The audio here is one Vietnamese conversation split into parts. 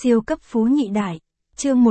Siêu cấp phú nhị đại, chương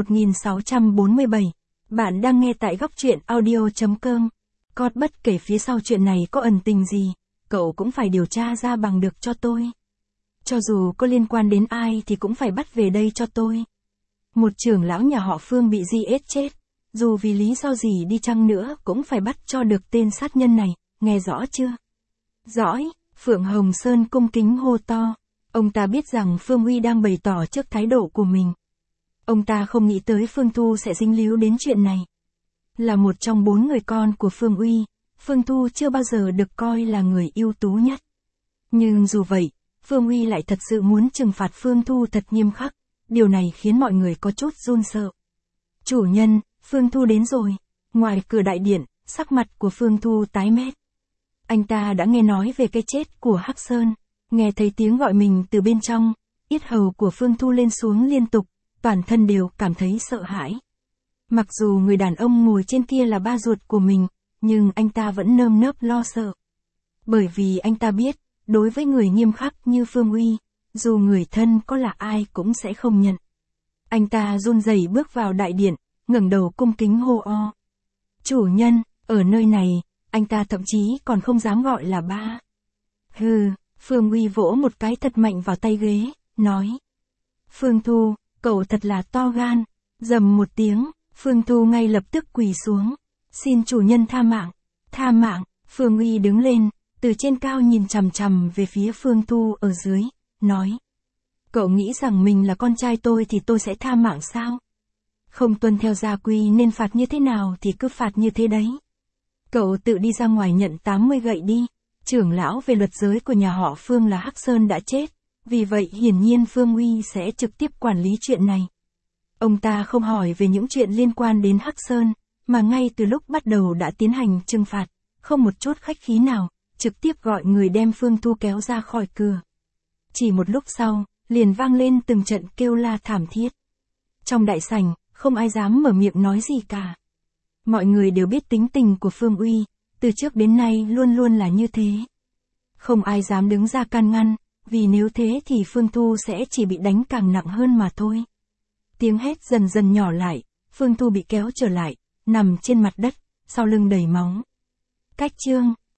1647. Bạn đang nghe tại góc truyện audio.com. Cót bất kể phía sau chuyện này có ẩn tình gì, cậu cũng phải điều tra ra bằng được cho tôi. Cho dù có liên quan đến ai thì cũng phải bắt về đây cho tôi. Một trưởng lão nhà họ Phương bị giết chết, dù vì lý do gì đi chăng nữa cũng phải bắt cho được tên sát nhân này, nghe rõ chưa? Dõi, Phượng Hồng Sơn cung kính hô to. Ông ta biết rằng Phương Uy đang bày tỏ trước thái độ của mình. Ông ta không nghĩ tới Phương Thu sẽ dính líu đến chuyện này. Là một trong 4 người con của Phương Uy, Phương Thu chưa bao giờ được coi là người ưu tú nhất. Nhưng dù vậy, Phương Uy lại thật sự muốn trừng phạt Phương Thu thật nghiêm khắc, điều này khiến mọi người có chút run sợ. Chủ nhân, Phương Thu đến rồi. Ngoài cửa đại điện, sắc mặt của Phương Thu tái mét. Anh ta đã nghe nói về cái chết của Hắc Sơn. Nghe thấy tiếng gọi mình từ bên trong, yết hầu của Phương Thu lên xuống liên tục, toàn thân đều cảm thấy sợ hãi. Mặc dù người đàn ông ngồi trên kia là ba ruột của mình, nhưng anh ta vẫn nơm nớp lo sợ. Bởi vì anh ta biết, đối với người nghiêm khắc như Phương Uy, dù người thân có là ai cũng sẽ không nhận. Anh ta run rẩy bước vào đại điện, ngẩng đầu cung kính hô o. Chủ nhân, ở nơi này, anh ta thậm chí còn không dám gọi là ba. Hừ. Phương Uy vỗ một cái thật mạnh vào tay ghế, nói. Phương Thu, cậu thật là to gan. Rầm một tiếng, Phương Thu ngay lập tức quỳ xuống. Xin chủ nhân tha mạng. Tha mạng. Phương Uy đứng lên, từ trên cao nhìn chằm chằm về phía Phương Thu ở dưới, nói. Cậu nghĩ rằng mình là con trai tôi thì tôi sẽ tha mạng sao? Không tuân theo gia quy nên phạt như thế nào thì cứ phạt như thế đấy. Cậu tự đi ra ngoài nhận 80 gậy đi. Trưởng lão về luật giới của nhà họ Phương là Hắc Sơn đã chết, vì vậy hiển nhiên Phương Uy sẽ trực tiếp quản lý chuyện này. Ông ta không hỏi về những chuyện liên quan đến Hắc Sơn, mà ngay từ lúc bắt đầu đã tiến hành trừng phạt, không một chút khách khí nào, trực tiếp gọi người đem Phương Thu kéo ra khỏi cửa. Chỉ một lúc sau, liền vang lên từng trận kêu la thảm thiết. Trong đại sảnh, không ai dám mở miệng nói gì cả. Mọi người đều biết tính tình của Phương Uy. Từ trước đến nay luôn luôn là như thế. Không ai dám đứng ra can ngăn, vì nếu thế thì Phương Thu sẽ chỉ bị đánh càng nặng hơn mà thôi. Tiếng hét dần dần nhỏ lại, Phương Thu bị kéo trở lại, nằm trên mặt đất, sau lưng đầy máu. Cách chương